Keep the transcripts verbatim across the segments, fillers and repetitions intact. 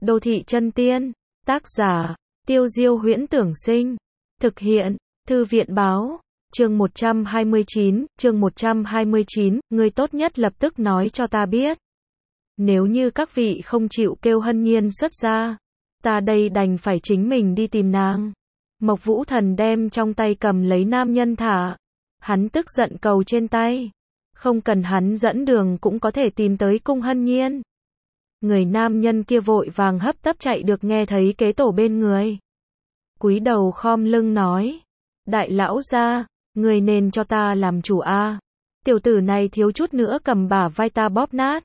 Đô thị chân tiên, tác giả, Tiêu Diêu Huyễn Tưởng Sinh, thực hiện, Thư viện Báo, chương một trăm hai mươi chín, chương một trăm hai mươi chín, ngươi tốt nhất lập tức nói cho ta biết. Nếu như các vị không chịu kêu Hân Nhiên xuất ra, ta đây đành phải chính mình đi tìm nàng. Mộc Vũ Thần đem trong tay cầm lấy nam nhân thả. Hắn tức giận cầu trên tay. Không cần hắn dẫn đường cũng có thể tìm tới cung Hân Nhiên. Người nam nhân kia vội vàng hấp tấp chạy được nghe thấy kế tổ bên người. Cúi đầu khom lưng nói. Đại lão gia, người nên cho ta làm chủ a. Tiểu tử này thiếu chút nữa cầm bả vai ta bóp nát.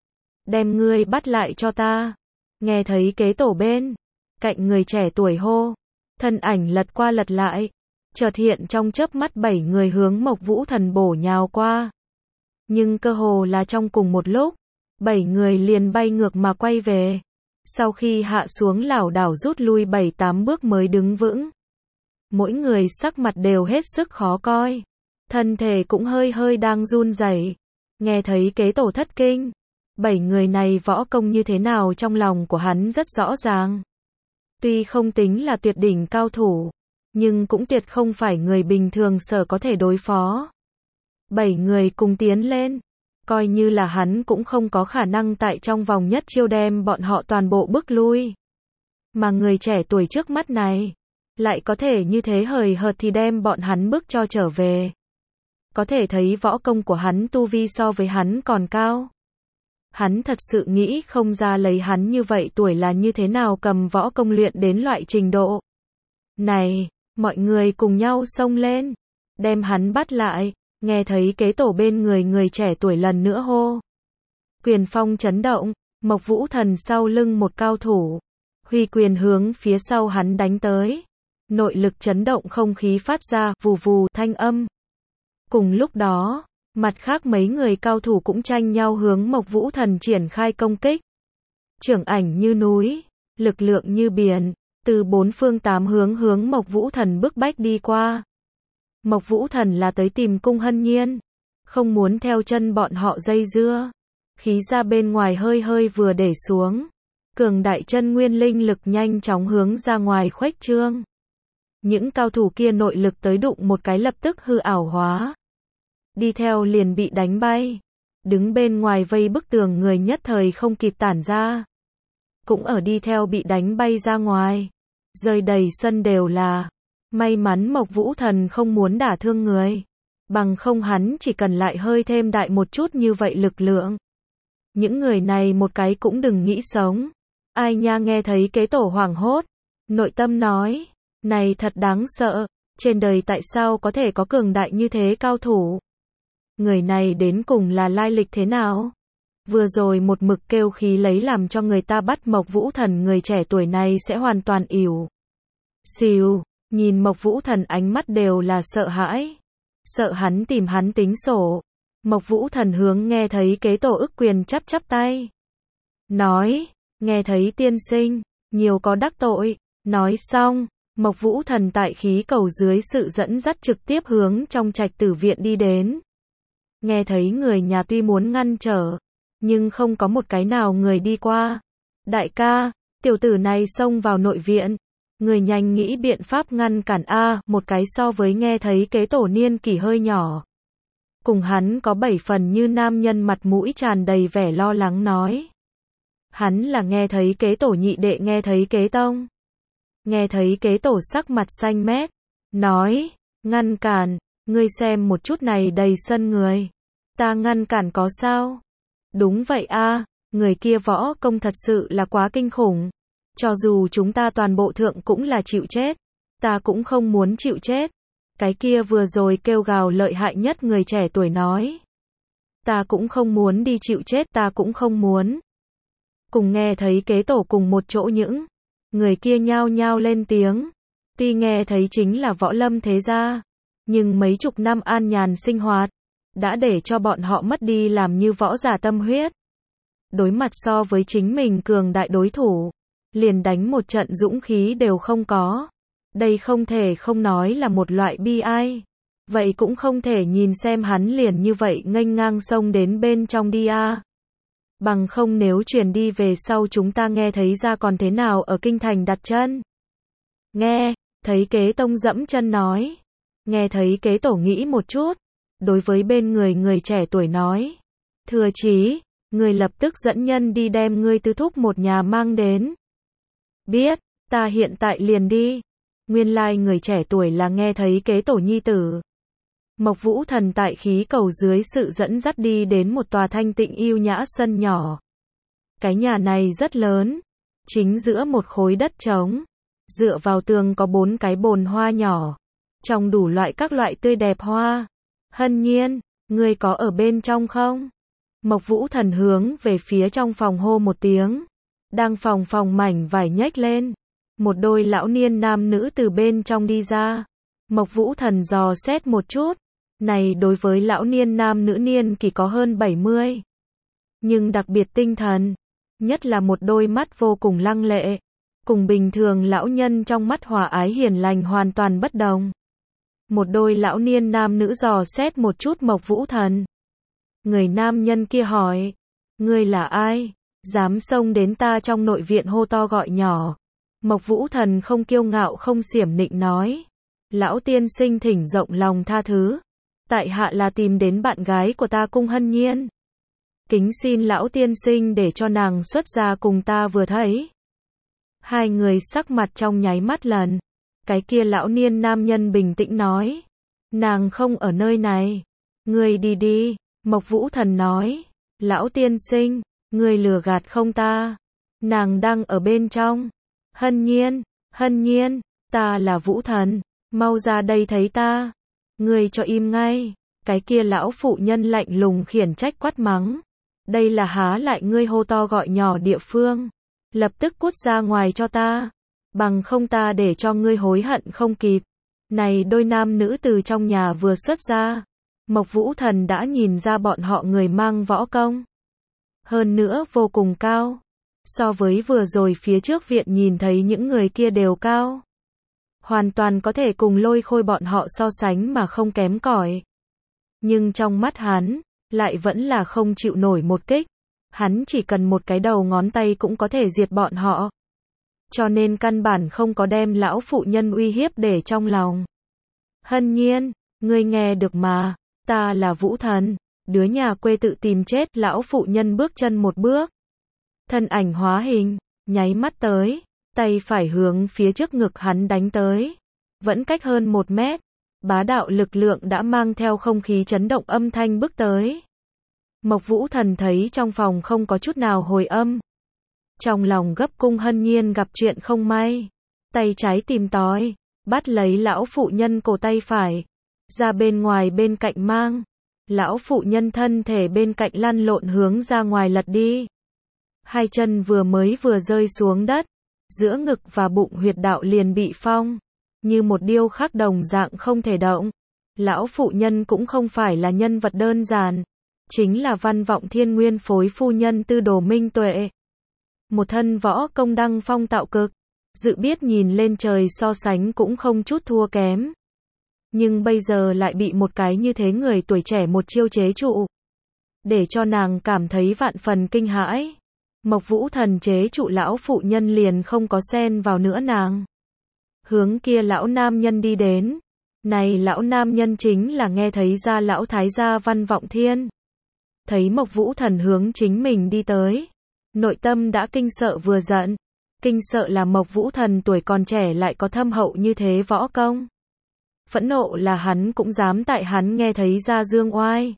Đem ngươi bắt lại cho ta. Nghe thấy kế tổ bên cạnh người trẻ tuổi hô. Thân ảnh lật qua lật lại. Chợt hiện trong chớp mắt bảy người hướng Mộc Vũ Thần bổ nhào qua. Nhưng cơ hồ là trong cùng một lúc. Bảy người liền bay ngược mà quay về. Sau khi hạ xuống lảo đảo rút lui bảy tám bước mới đứng vững. Mỗi người sắc mặt đều hết sức khó coi. Thân thể cũng hơi hơi đang run rẩy. Nghe thấy kế tổ thất kinh. Bảy người này võ công như thế nào trong lòng của hắn rất rõ ràng. Tuy không tính là tuyệt đỉnh cao thủ, nhưng cũng tuyệt không phải người bình thường sở có thể đối phó. Bảy người cùng tiến lên. Coi như là hắn cũng không có khả năng tại trong vòng nhất chiêu đem bọn họ toàn bộ bức lui. Mà người trẻ tuổi trước mắt này, lại có thể như thế hời hợt thì đem bọn hắn bức cho trở về. Có thể thấy võ công của hắn tu vi so với hắn còn cao. Hắn thật sự nghĩ không ra lấy hắn như vậy tuổi là như thế nào cầm võ công luyện đến loại trình độ. Này, mọi người cùng nhau xông lên, đem hắn bắt lại. Nghe thấy kế tổ bên người người trẻ tuổi lần nữa hô. Quyền phong chấn động, Mộc Vũ Thần sau lưng một cao thủ. Huy quyền hướng phía sau hắn đánh tới. Nội lực chấn động không khí phát ra vù vù thanh âm. Cùng lúc đó, mặt khác mấy người cao thủ cũng tranh nhau hướng Mộc Vũ Thần triển khai công kích. Chưởng ảnh như núi, lực lượng như biển, từ bốn phương tám hướng hướng Mộc Vũ Thần bức bách đi qua. Mộc Vũ Thần là tới tìm cung Hân Nhiên, không muốn theo chân bọn họ dây dưa. Khí ra bên ngoài hơi hơi vừa để xuống, cường đại chân nguyên linh lực nhanh chóng hướng ra ngoài khuếch trương. Những cao thủ kia nội lực tới đụng một cái lập tức hư ảo hóa. Đi theo liền bị đánh bay. Đứng bên ngoài vây bức tường người nhất thời không kịp tản ra. Cũng ở đi theo bị đánh bay ra ngoài. Rơi đầy sân đều là. May mắn Mộc Vũ Thần không muốn đả thương người. Bằng không hắn chỉ cần lại hơi thêm đại một chút như vậy lực lượng. Những người này một cái cũng đừng nghĩ sống. Ai nha nghe thấy kế tổ hoảng hốt. Nội tâm nói. Này thật đáng sợ. Trên đời tại sao có thể có cường đại như thế cao thủ? Người này đến cùng là lai lịch thế nào? Vừa rồi một mực kêu khí lấy làm cho người ta bắt Mộc Vũ Thần người trẻ tuổi này sẽ hoàn toàn ỉu xìu. Nhìn Mộc Vũ Thần ánh mắt đều là sợ hãi. Sợ hắn tìm hắn tính sổ. Mộc Vũ Thần hướng nghe thấy kế tổ ức quyền chắp chắp tay. Nói, nghe thấy tiên sinh, nhiều có đắc tội. Nói xong, Mộc Vũ Thần tại khí cầu dưới sự dẫn dắt trực tiếp hướng trong trạch tử viện đi đến. Nghe thấy người nhà tuy muốn ngăn trở, nhưng không có một cái nào người đi qua. Đại ca, tiểu tử này xông vào nội viện. Người nhanh nghĩ biện pháp ngăn cản a, một cái so với nghe thấy kế tổ niên kỷ hơi nhỏ. Cùng hắn có bảy phần như nam nhân mặt mũi tràn đầy vẻ lo lắng nói. Hắn là nghe thấy kế tổ nhị đệ nghe thấy kế tông. Nghe thấy kế tổ sắc mặt xanh mét. Nói, ngăn cản, ngươi xem một chút này đầy sân người. Ta ngăn cản có sao? Đúng vậy a, người kia võ công thật sự là quá kinh khủng. Cho dù chúng ta toàn bộ thượng cũng là chịu chết. Ta cũng không muốn chịu chết. Cái kia vừa rồi kêu gào lợi hại nhất người trẻ tuổi nói. Ta cũng không muốn đi chịu chết, ta cũng không muốn. Cùng nghe thấy kế tổ cùng một chỗ những người kia nhao nhao lên tiếng. Tuy nghe thấy chính là võ lâm thế gia, nhưng mấy chục năm an nhàn sinh hoạt đã để cho bọn họ mất đi làm như võ giả tâm huyết. Đối mặt so với chính mình cường đại đối thủ, liền đánh một trận dũng khí đều không có. Đây không thể không nói là một loại bi ai. Vậy cũng không thể nhìn xem hắn liền như vậy nghênh ngang xông đến bên trong đi a. Bằng không nếu truyền đi về sau chúng ta nghe thấy ra còn thế nào ở kinh thành đặt chân. Nghe, thấy kế tông dẫm chân nói. Nghe thấy kế tổ nghĩ một chút. Đối với bên người người trẻ tuổi nói. Thừa chí, người lập tức dẫn nhân đi đem ngươi tứ thúc một nhà mang đến. Biết, ta hiện tại liền đi. Nguyên lai người trẻ tuổi là nghe thấy kế tổ nhi tử. Mộc Vũ Thần tại khí cầu dưới sự dẫn dắt đi đến một tòa thanh tịnh yêu nhã sân nhỏ. Cái nhà này rất lớn, chính giữa một khối đất trống. Dựa vào tường có bốn cái bồn hoa nhỏ, trồng đủ loại các loại tươi đẹp hoa. Hân Nhiên, ngươi có ở bên trong không? Mộc Vũ Thần hướng về phía trong phòng hô một tiếng. Đang phòng phòng mảnh vải nhếch lên. Một đôi lão niên nam nữ từ bên trong đi ra. Mộc Vũ Thần dò xét một chút. Này đối với lão niên nam nữ niên kỳ có hơn bảy mươi. Nhưng đặc biệt tinh thần. Nhất là một đôi mắt vô cùng lăng lệ. Cùng bình thường lão nhân trong mắt hòa ái hiền lành hoàn toàn bất đồng. Một đôi lão niên nam nữ dò xét một chút Mộc Vũ Thần. Người nam nhân kia hỏi. Ngươi là ai? Dám xông đến ta trong nội viện hô to gọi nhỏ. Mộc Vũ Thần không kiêu ngạo không xiểm nịnh nói. Lão tiên sinh thỉnh rộng lòng tha thứ. Tại hạ là tìm đến bạn gái của ta Cung Hân Nhiên. Kính xin lão tiên sinh để cho nàng xuất ra cùng ta vừa thấy. Hai người sắc mặt trong nháy mắt lần. Cái kia lão niên nam nhân bình tĩnh nói. Nàng không ở nơi này. Ngươi đi đi. Mộc Vũ Thần nói. Lão tiên sinh, ngươi lừa gạt không ta. Nàng đang ở bên trong. Hân Nhiên, Hân Nhiên, ta là Vũ Thần. Mau ra đây thấy ta. Ngươi cho im ngay. Cái kia lão phụ nhân lạnh lùng khiển trách quát mắng. Đây là há lại ngươi hô to gọi nhỏ địa phương. Lập tức cút ra ngoài cho ta. Bằng không ta để cho ngươi hối hận không kịp. Này đôi nam nữ từ trong nhà vừa xuất ra. Mộc Vũ Thần đã nhìn ra bọn họ người mang võ công. Hơn nữa vô cùng cao. So với vừa rồi phía trước viện nhìn thấy những người kia đều cao. Hoàn toàn có thể cùng Lôi Khôi bọn họ so sánh mà không kém cỏi. Nhưng trong mắt hắn, lại vẫn là không chịu nổi một kích. Hắn chỉ cần một cái đầu ngón tay cũng có thể diệt bọn họ. Cho nên căn bản không có đem lão phụ nhân uy hiếp để trong lòng. Hân Nhiên, ngươi nghe được mà, ta là Vũ Thần, đứa nhà quê tự tìm chết. Lão phụ nhân bước chân một bước. Thân ảnh hóa hình, nháy mắt tới, tay phải hướng phía trước ngực hắn đánh tới. Vẫn cách hơn một mét, bá đạo lực lượng đã mang theo không khí chấn động âm thanh bước tới. Mộc Vũ Thần thấy trong phòng không có chút nào hồi âm. Trong lòng gấp Cung Hân Nhiên gặp chuyện không may. Tay trái tìm tòi, bắt lấy lão phụ nhân cổ tay phải. Ra bên ngoài bên cạnh mang. Lão phụ nhân thân thể bên cạnh lăn lộn hướng ra ngoài lật đi. Hai chân vừa mới vừa rơi xuống đất. Giữa ngực và bụng huyệt đạo liền bị phong. Như một điêu khắc đồng dạng không thể động. Lão phụ nhân cũng không phải là nhân vật đơn giản. Chính là Văn Vọng Thiên nguyên phối phu nhân Tư Đồ Minh Tuệ. Một thân võ công đăng phong tạo cực. Dự biết nhìn lên trời so sánh cũng không chút thua kém. Nhưng bây giờ lại bị một cái như thế người tuổi trẻ một chiêu chế trụ. Để cho nàng cảm thấy vạn phần kinh hãi. Mộc Vũ Thần chế trụ lão phụ nhân liền không có xen vào nữa nàng. Hướng kia lão nam nhân đi đến. Này lão nam nhân chính là nghe thấy ra lão thái gia Văn Vọng Thiên. Thấy Mộc Vũ Thần hướng chính mình đi tới. Nội tâm đã kinh sợ vừa giận. Kinh sợ là Mộc Vũ Thần tuổi còn trẻ lại có thâm hậu như thế võ công. Phẫn nộ là hắn cũng dám tại hắn nghe thấy ra dương oai.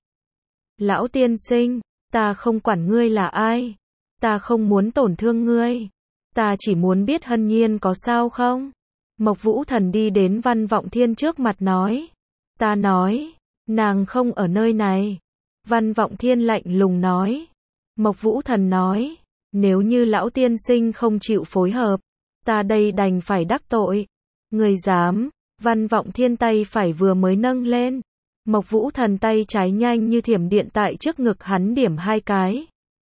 Lão tiên sinh, ta không quản ngươi là ai. Ta không muốn tổn thương ngươi. Ta chỉ muốn biết Hân Nhiên có sao không? Mộc Vũ Thần đi đến Văn Vọng Thiên trước mặt nói. Ta nói, nàng không ở nơi này. Văn Vọng Thiên lạnh lùng nói. Mộc Vũ Thần nói, nếu như lão tiên sinh không chịu phối hợp, ta đây đành phải đắc tội. Người dám? Văn Vọng Thiên tay phải vừa mới nâng lên. Mộc Vũ Thần tay trái nhanh như thiểm điện tại trước ngực hắn điểm hai cái.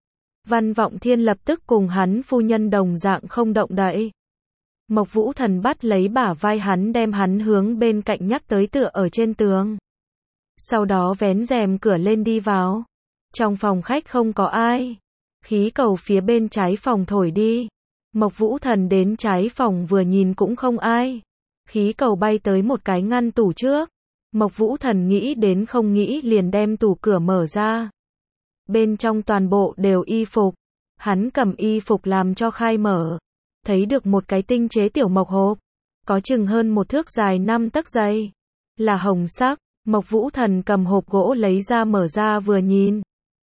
Văn Vọng Thiên lập tức cùng hắn phu nhân đồng dạng không động đậy. Mộc Vũ Thần bắt lấy bả vai hắn đem hắn hướng bên cạnh nhắc tới tựa ở trên tường. Sau đó vén rèm cửa lên đi vào. Trong phòng khách không có ai. Khí cầu phía bên trái phòng thổi đi. Mộc Vũ Thần đến trái phòng vừa nhìn cũng không ai. Khí cầu bay tới một cái ngăn tủ trước. Mộc Vũ Thần nghĩ đến không nghĩ liền đem tủ cửa mở ra. Bên trong toàn bộ đều y phục. Hắn cầm y phục làm cho khai mở. Thấy được một cái tinh chế tiểu mộc hộp. Có chừng hơn một thước dài năm tấc dày. Là hồng sắc. Mộc Vũ Thần cầm hộp gỗ lấy ra mở ra vừa nhìn.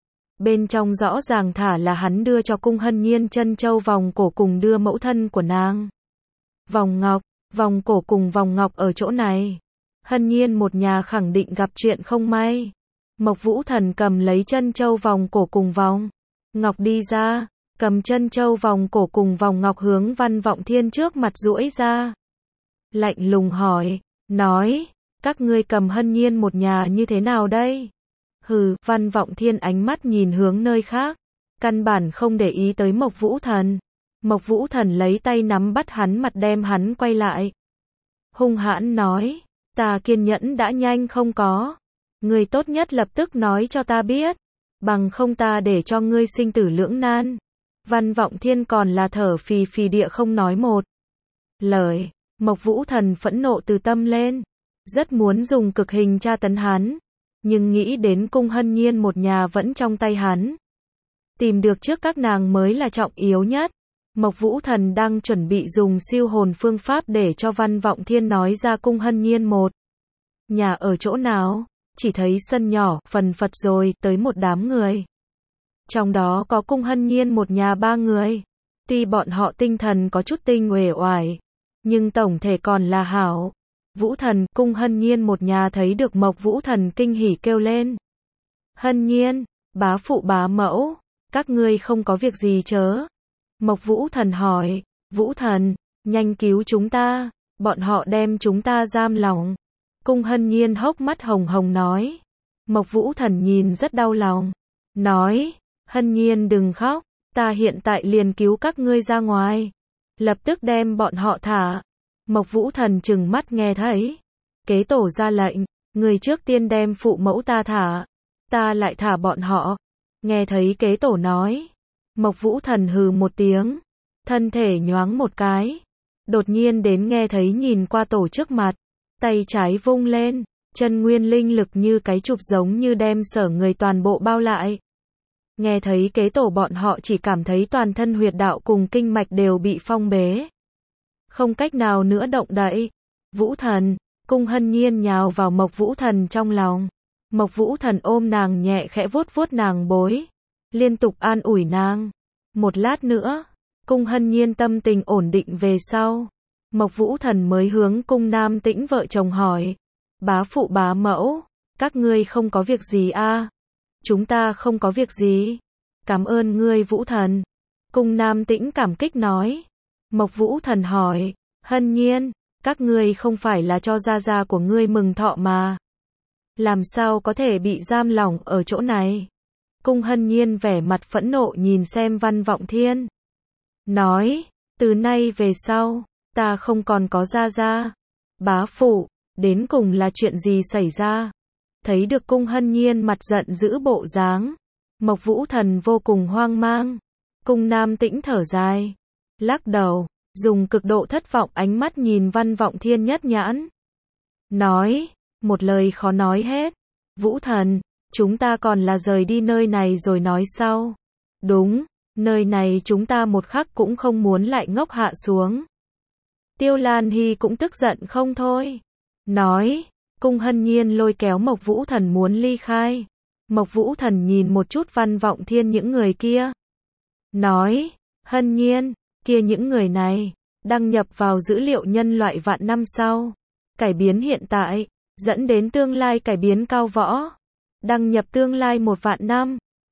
Bên trong rõ ràng thả là hắn đưa cho Cung Hân Nhiên chân châu vòng cổ cùng đưa mẫu thân của nàng. Vòng ngọc, vòng cổ cùng vòng ngọc ở chỗ này. Hân Nhiên một nhà khẳng định gặp chuyện không may. Mộc Vũ Thần cầm lấy chân châu vòng cổ cùng vòng ngọc đi ra, cầm chân châu vòng cổ cùng vòng ngọc hướng Văn Vọng Thiên trước mặt duỗi ra. Lạnh lùng hỏi, nói, các ngươi cầm Hân Nhiên một nhà như thế nào đây? Hừ, Văn Vọng Thiên ánh mắt nhìn hướng nơi khác, căn bản không để ý tới Mộc Vũ Thần. Mộc Vũ Thần lấy tay nắm bắt hắn mặt đem hắn quay lại. Hung hãn nói, ta kiên nhẫn đã nhanh không có. Ngươi tốt nhất lập tức nói cho ta biết, bằng không ta để cho ngươi sinh tử lưỡng nan. Văn Vọng Thiên còn là thở phì phì địa không nói một lời. Mộc Vũ Thần phẫn nộ từ tâm lên, rất muốn dùng cực hình tra tấn hắn, nhưng nghĩ đến Cung Hân Nhiên một nhà vẫn trong tay hắn. Tìm được trước các nàng mới là trọng yếu nhất. Mộc Vũ Thần đang chuẩn bị dùng siêu hồn phương pháp để cho Văn Vọng Thiên nói ra Cung Hân Nhiên một nhà ở chỗ nào, chỉ thấy sân nhỏ, phần phật rồi, tới một đám người. Trong đó có Cung Hân Nhiên một nhà ba người. Tuy bọn họ tinh thần có chút tinh uể oải, nhưng tổng thể còn là hảo. Vũ Thần, Cung Hân Nhiên một nhà thấy được Mộc Vũ Thần kinh hỉ kêu lên. Hân Nhiên, bá phụ bá mẫu, các ngươi không có việc gì chớ? Mộc Vũ Thần hỏi, Vũ Thần, nhanh cứu chúng ta, bọn họ đem chúng ta giam lỏng. Cung Hân Nhiên hốc mắt hồng hồng nói. Mộc Vũ Thần nhìn rất đau lòng, nói, Hân Nhiên đừng khóc, ta hiện tại liền cứu các ngươi ra ngoài, lập tức đem bọn họ thả. Mộc Vũ Thần trừng mắt nghe thấy. Kế tổ ra lệnh, người trước tiên đem phụ mẫu ta thả, ta lại thả bọn họ. Nghe thấy kế tổ nói, Mộc Vũ Thần hừ một tiếng, thân thể nhoáng một cái, đột nhiên đến nghe thấy nhìn qua tổ trước mặt, tay trái vung lên, chân nguyên linh lực như cái chụp giống như đem sở người toàn bộ bao lại. Nghe thấy kế tổ bọn họ chỉ cảm thấy toàn thân huyệt đạo cùng kinh mạch đều bị phong bế, không cách nào nữa động đậy. Vũ Thần, Cung Hân Nhiên nhào vào Mộc Vũ Thần trong lòng. Mộc Vũ Thần ôm nàng nhẹ khẽ vuốt vuốt nàng bối, liên tục an ủi nàng. Một lát nữa, Cung Hân Nhiên tâm tình ổn định về sau, Mộc Vũ Thần mới hướng Cung Nam Tĩnh vợ chồng hỏi, bá phụ bá mẫu, các ngươi không có việc gì a? Chúng ta không có việc gì. Cảm ơn ngươi Vũ Thần. Cung Nam Tĩnh cảm kích nói. Mộc Vũ Thần hỏi, Hân Nhiên, các ngươi không phải là cho gia gia của ngươi mừng thọ mà, làm sao có thể bị giam lỏng ở chỗ này? Cung Hân Nhiên vẻ mặt phẫn nộ nhìn xem Văn Vọng Thiên, nói, từ nay về sau, ta không còn có gia gia. Bá phụ, đến cùng là chuyện gì xảy ra? Thấy được Cung Hân Nhiên mặt giận dữ bộ dáng, Mộc Vũ Thần vô cùng hoang mang. Cung Nam Tĩnh thở dài, lắc đầu, dùng cực độ thất vọng ánh mắt nhìn Văn Vọng Thiên nhất nhãn, nói, một lời khó nói hết. Vũ Thần, chúng ta còn là rời đi nơi này rồi nói sau. Đúng, nơi này chúng ta một khắc cũng không muốn lại ngốc hạ xuống. Tiêu Lan Hy cũng tức giận không thôi, nói, Cung Hân Nhiên lôi kéo Mộc Vũ Thần muốn ly khai. Mộc Vũ Thần nhìn một chút Văn Vọng Thiên những người kia, nói, Hân Nhiên, kia những người này, đăng nhập vào dữ liệu nhân loại vạn năm sau, cải biến hiện tại, dẫn đến tương lai cải biến cao võ, đăng nhập tương lai một vạn năm,